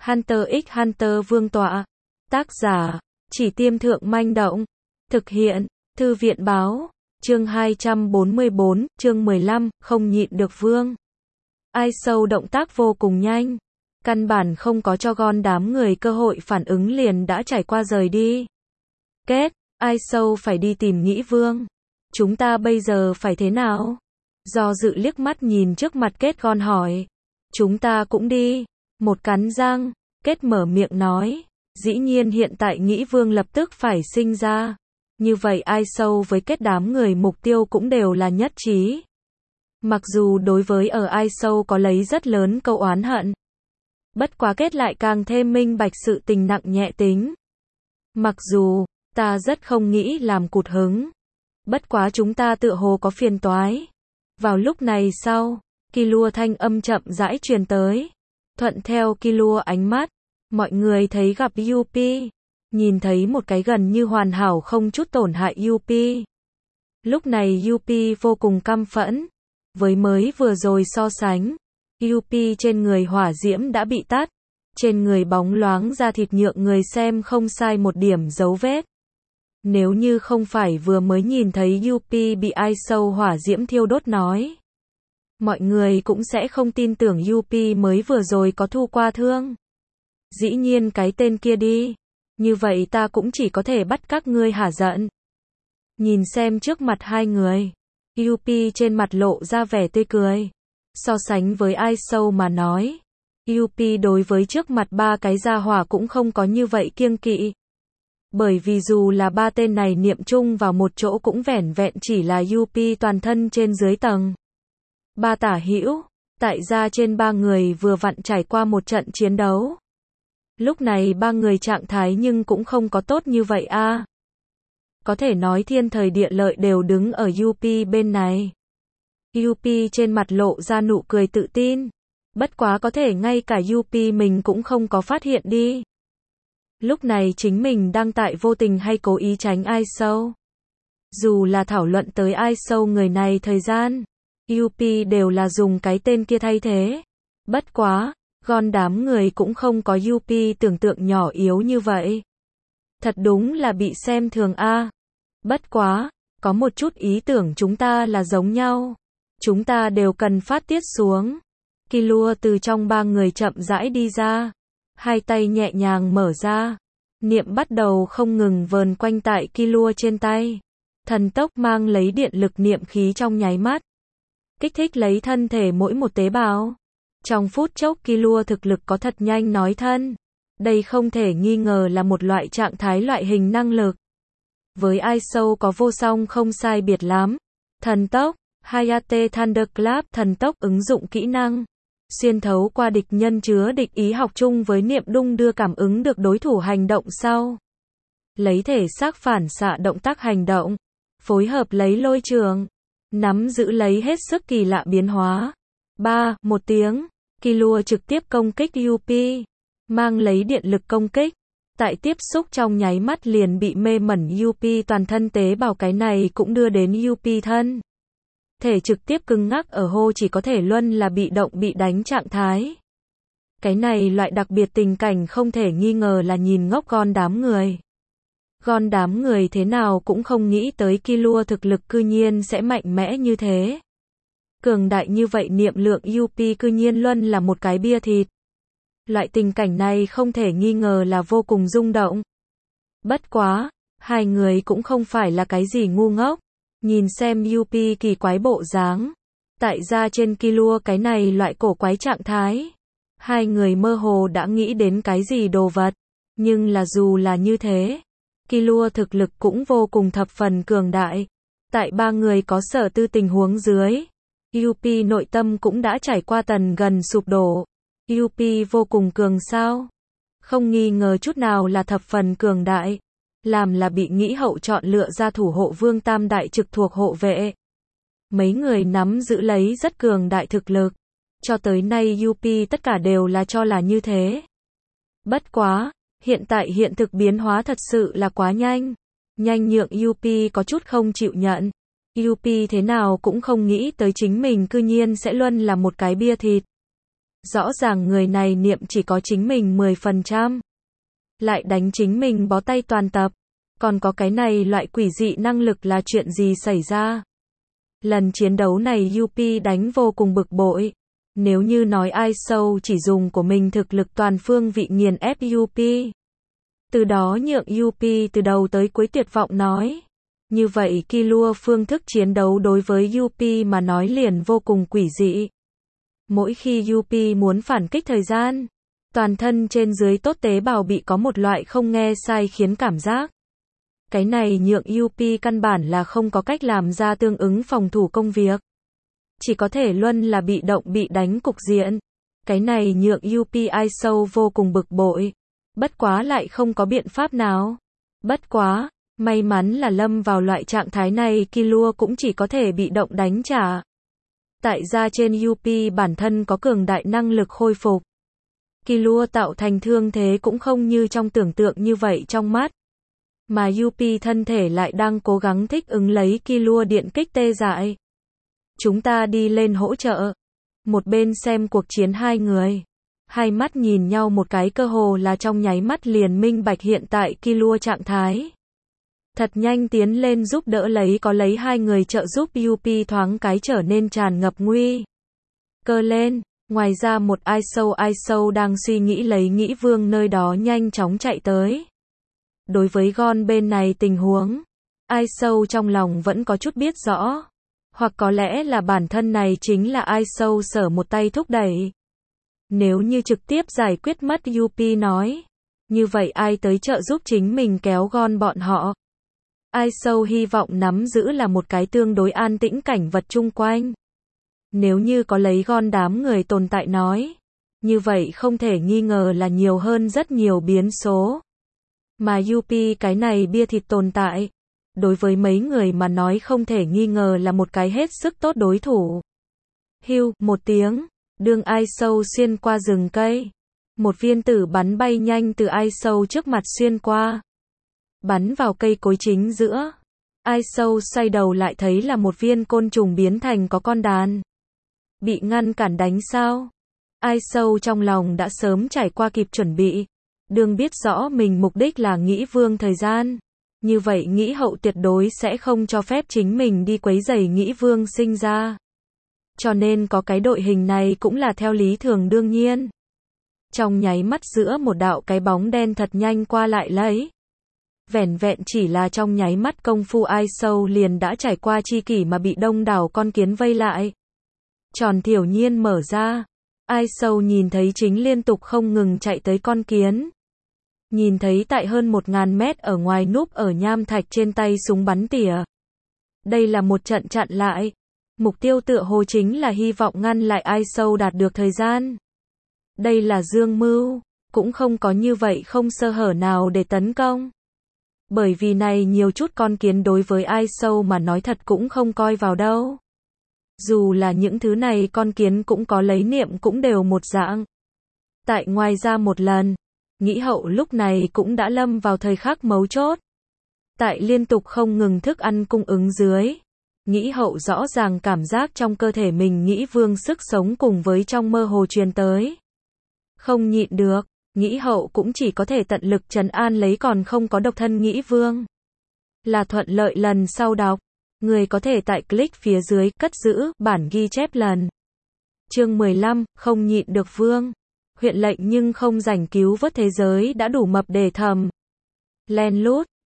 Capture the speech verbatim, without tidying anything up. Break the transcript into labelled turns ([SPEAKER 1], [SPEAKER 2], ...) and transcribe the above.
[SPEAKER 1] Hunter x Hunter Vương tọa. Tác giả, Chỉ Tiêm Thượng Manh Động. Thực hiện, Thư viện báo. Chương hai trăm bốn mươi bốn, chương mười lăm, không nhịn được vương. Ai sâu động tác vô cùng nhanh. Căn bản không có cho Gon đám người cơ hội phản ứng liền đã trải qua rời đi. Kết, ai sâu phải đi tìm Nghĩ Vương. Chúng ta bây giờ phải thế nào? Do dự liếc mắt nhìn trước mặt Kết Gon hỏi. Chúng ta cũng đi. Một cắn răng, Kết mở miệng nói. Dĩ nhiên hiện tại Nghĩ Vương lập tức phải sinh ra. Như vậy ai sâu với Kết đám người mục tiêu cũng đều là nhất trí. Mặc dù đối với ở ai sâu có lấy rất lớn câu oán hận. Bất quá Kết lại càng thêm minh bạch sự tình nặng nhẹ tính. Mặc dù, ta rất không nghĩ làm cụt hứng. Bất quá chúng ta tựa hồ có phiền toái. Vào lúc này sau, Killua thanh âm chậm rãi truyền tới. Thuận theo Killua ánh mắt, mọi người thấy gặp Yuppie. Nhìn thấy một cái gần như hoàn hảo không chút tổn hại Yuppie. Lúc này Yuppie vô cùng căm phẫn. Với mới vừa rồi so sánh, Yuppie trên người hỏa diễm đã bị tắt. Trên người bóng loáng da thịt nhượng người xem không sai một điểm dấu vết. Nếu như không phải vừa mới nhìn thấy Yuppie bị ai sâu hỏa diễm thiêu đốt nói. Mọi người cũng sẽ không tin tưởng Yuppie mới vừa rồi có thu qua thương. Dĩ nhiên cái tên kia đi. Như vậy ta cũng chỉ có thể bắt các ngươi hả giận. Nhìn xem trước mặt hai người. Yuppie trên mặt lộ ra vẻ tươi cười. So sánh với ai sâu mà nói. Yuppie đối với trước mặt ba cái gia hỏa cũng không có như vậy kiêng kỵ. Bởi vì dù là ba tên này niệm chung vào một chỗ cũng vẻn vẹn chỉ là Yuppie toàn thân trên dưới tầng. Ba tả hữu, tại gia trên ba người vừa vặn trải qua một trận chiến đấu. Lúc này ba người trạng thái nhưng cũng không có tốt như vậy a. À. Có thể nói thiên thời địa lợi đều đứng ở Yuppie bên này. Yuppie trên mặt lộ ra nụ cười tự tin. Bất quá có thể ngay cả Yuppie mình cũng không có phát hiện đi. Lúc này chính mình đang tại vô tình hay cố ý tránh ai sâu. Dù là thảo luận tới ai sâu người này thời gian, Yuppie đều là dùng cái tên kia thay thế. Bất quá, Gon đám người cũng không có Yuppie tưởng tượng nhỏ yếu như vậy. Thật đúng là bị xem thường a. À. Bất quá, có một chút ý tưởng chúng ta là giống nhau. Chúng ta đều cần phát tiết xuống. Killua từ trong ba người chậm rãi đi ra. Hai tay nhẹ nhàng mở ra. Niệm bắt đầu không ngừng vờn quanh tại Killua trên tay. Thần tốc mang lấy điện lực niệm khí trong nháy mắt. Kích thích lấy thân thể mỗi một tế bào. Trong phút chốc Killua thực lực có thật nhanh nói thân. Đây không thể nghi ngờ là một loại trạng thái loại hình năng lực. Với ai sâu có vô song không sai biệt lắm. Thần tốc, Hayate Thunderclap thần tốc ứng dụng kỹ năng. Xuyên thấu qua địch nhân chứa địch ý học chung với niệm đung đưa cảm ứng được đối thủ hành động sau. Lấy thể xác phản xạ động tác hành động. Phối hợp lấy lôi trường. Nắm giữ lấy hết sức kỳ lạ biến hóa. ba. Một tiếng. Killua trực tiếp công kích Yuppie. Mang lấy điện lực công kích. Tại tiếp xúc trong nháy mắt liền bị mê mẩn Yuppie toàn thân tế bào cái này cũng đưa đến Yuppie thân. Thể trực tiếp cứng ngắc ở hô chỉ có thể luân là bị động bị đánh trạng thái. Cái này loại đặc biệt tình cảnh không thể nghi ngờ là nhìn ngốc Gon đám người. Gon đám người thế nào cũng không nghĩ tới Killua thực lực cư nhiên sẽ mạnh mẽ như thế. Cường đại như vậy niệm lượng Yuppie cư nhiên luân là một cái bia thịt. Loại tình cảnh này không thể nghi ngờ là vô cùng rung động. Bất quá, hai người cũng không phải là cái gì ngu ngốc. Nhìn xem Yuppie kỳ quái bộ dáng. Tại ra trên Killua cái này loại cổ quái trạng thái. Hai người mơ hồ đã nghĩ đến cái gì đồ vật. Nhưng là dù là như thế. Killua thực lực cũng vô cùng thập phần cường đại. Tại ba người có sở tư tình huống dưới. Yuppie nội tâm cũng đã trải qua tần gần sụp đổ. Yuppie vô cùng cường sao? Không nghi ngờ chút nào là thập phần cường đại. Làm là bị Nghĩ hậu chọn lựa ra thủ hộ vương tam đại trực thuộc hộ vệ. Mấy người nắm giữ lấy rất cường đại thực lực. Cho tới nay Yuppie tất cả đều là cho là như thế. Bất quá, hiện tại hiện thực biến hóa thật sự là quá nhanh. Nhanh nhượng Yuppie có chút không chịu nhận. Yuppie thế nào cũng không nghĩ tới chính mình cư nhiên sẽ luân là một cái bia thịt. Rõ ràng người này niệm chỉ có chính mình mười phần trăm. Lại đánh chính mình bó tay toàn tập. Còn có cái này loại quỷ dị năng lực là chuyện gì xảy ra? Lần chiến đấu này Yuppie đánh vô cùng bực bội. Nếu như nói ai sâu chỉ dùng của mình thực lực toàn phương vị nghiền ép Yuppie. Từ đó nhượng Yuppie từ đầu tới cuối tuyệt vọng nói. Như vậy Killua phương thức chiến đấu đối với Yuppie mà nói liền vô cùng quỷ dị. Mỗi khi Yuppie muốn phản kích thời gian, toàn thân trên dưới tốt tế bào bị có một loại không nghe sai khiến cảm giác. Cái này nhượng Yuppie căn bản là không có cách làm ra tương ứng phòng thủ công việc. Chỉ có thể luân là bị động bị đánh cục diện. Cái này nhượng Yuppie ai sâu vô cùng bực bội. Bất quá lại không có biện pháp nào. Bất quá, may mắn là lâm vào loại trạng thái này Killua cũng chỉ có thể bị động đánh trả. Tại ra trên Yuppie bản thân có cường đại năng lực khôi phục. Killua tạo thành thương thế cũng không như trong tưởng tượng như vậy trong mắt. Mà Yuppie thân thể lại đang cố gắng thích ứng lấy Killua điện kích tê dại. Chúng ta đi lên hỗ trợ. Một bên xem cuộc chiến hai người. Hai mắt nhìn nhau một cái cơ hồ là trong nháy mắt liền minh bạch hiện tại Killua trạng thái. Thật nhanh tiến lên giúp đỡ lấy có lấy hai người trợ giúp Yuppie thoáng cái trở nên tràn ngập nguy cơ lên. Ngoài ra một ai sâu ai sâu đang suy nghĩ lấy nghĩ vương nơi đó nhanh chóng chạy tới. Đối với Gon bên này tình huống, ai sâu trong lòng vẫn có chút biết rõ. Hoặc có lẽ là bản thân này chính là ai sâu sở một tay thúc đẩy. Nếu như trực tiếp giải quyết mất Yuppie nói. Như vậy ai tới trợ giúp chính mình kéo Gon bọn họ. Ai sâu hy vọng nắm giữ là một cái tương đối an tĩnh cảnh vật chung quanh. Nếu như có lấy Gon đám người tồn tại nói. Như vậy không thể nghi ngờ là nhiều hơn rất nhiều biến số. Mà Yuppie cái này bia thịt tồn tại. Đối với mấy người mà nói không thể nghi ngờ là một cái hết sức tốt đối thủ. Hưu, một tiếng, đương ai sâu xuyên qua rừng cây. Một viên tử bắn bay nhanh từ ai sâu trước mặt xuyên qua. Bắn vào cây cối chính giữa. Ai sâu xoay đầu lại thấy là một viên côn trùng biến thành có con đàn. Bị ngăn cản đánh sao? Ai sâu trong lòng đã sớm trải qua kịp chuẩn bị. Đương biết rõ mình mục đích là nghĩ vương thời gian. Như vậy nghĩ hậu tuyệt đối sẽ không cho phép chính mình đi quấy rầy nghĩ vương sinh ra. Cho nên có cái đội hình này cũng là theo lý thường đương nhiên. Trong nháy mắt giữa một đạo cái bóng đen thật nhanh qua lại lấy. Vẻn vẹn chỉ là trong nháy mắt công phu ai sâu liền đã trải qua chi kỷ mà bị đông đảo con kiến vây lại. Tròn thiểu nhiên mở ra. Ai sâu nhìn thấy chính liên tục không ngừng chạy tới con kiến. Nhìn thấy tại hơn một ngàn mét ở ngoài núp ở nham thạch trên tay súng bắn tỉa. Đây là một trận chặn lại. Mục tiêu tựa hồ chính là hy vọng ngăn lại ai sâu đạt được thời gian. Đây là dương mưu, cũng không có như vậy không sơ hở nào để tấn công. Bởi vì này nhiều chút con kiến đối với ai sâu mà nói thật cũng không coi vào đâu. Dù là những thứ này con kiến cũng có lấy niệm cũng đều một dạng. Tại ngoài ra một lần, nghĩ hậu lúc này cũng đã lâm vào thời khắc mấu chốt. Tại liên tục không ngừng thức ăn cung ứng dưới. Nghĩ hậu rõ ràng cảm giác trong cơ thể mình nghĩ vương sức sống cùng với trong mơ hồ truyền tới. Không nhịn được, nghĩ hậu cũng chỉ có thể tận lực trấn an lấy còn không có độc thân nghĩ vương. Là thuận lợi lần sau đọc. Người có thể tại click phía dưới cất giữ bản ghi chép lần. Chương mười lăm, không nhịn được vương. Huyện lệnh nhưng không rảnh cứu vớt thế giới đã đủ mập để thầm. Len lút,